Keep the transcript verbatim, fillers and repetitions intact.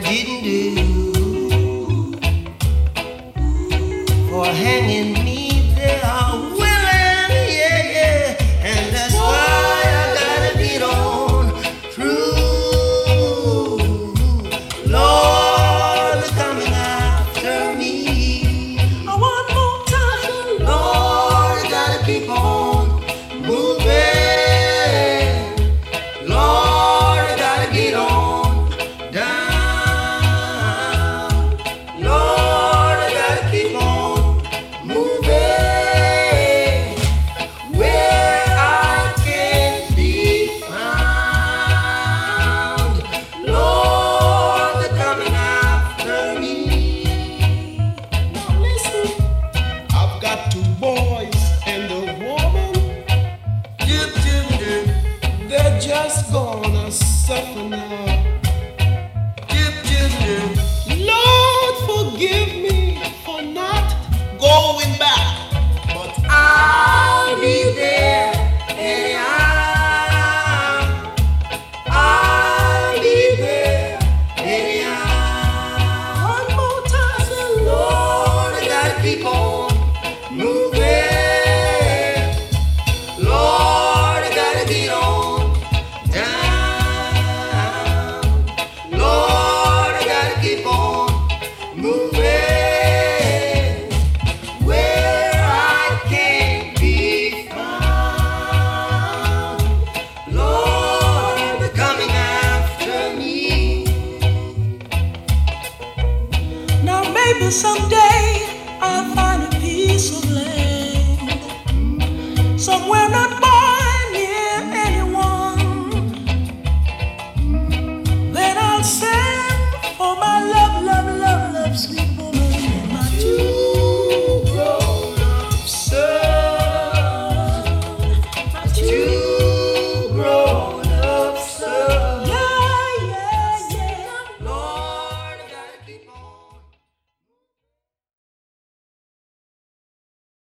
didn't do for hanging me there willing, yeah, yeah, and that's why I gotta get on through. Lord, they're coming after me. One more time, Lord, you gotta keep on moving. Lord, you gotta get on down. Lord, I gotta keep on moving where I can be found. Lord, they're coming after me. Now listen, I've got two boys and a woman. dip, dip, dip, They're just gonna suffer now. dip, dip, dip. Lord, forgive me for not going back. But I'll be there anyhow. I'll be there anyhow. One more time, Lord, I gotta keep on moving. Lord, I gotta get on down. Lord, I gotta keep on moving where I can be found. Lord, they're coming after me. Now maybe someday I'll find a piece of land somewhere not far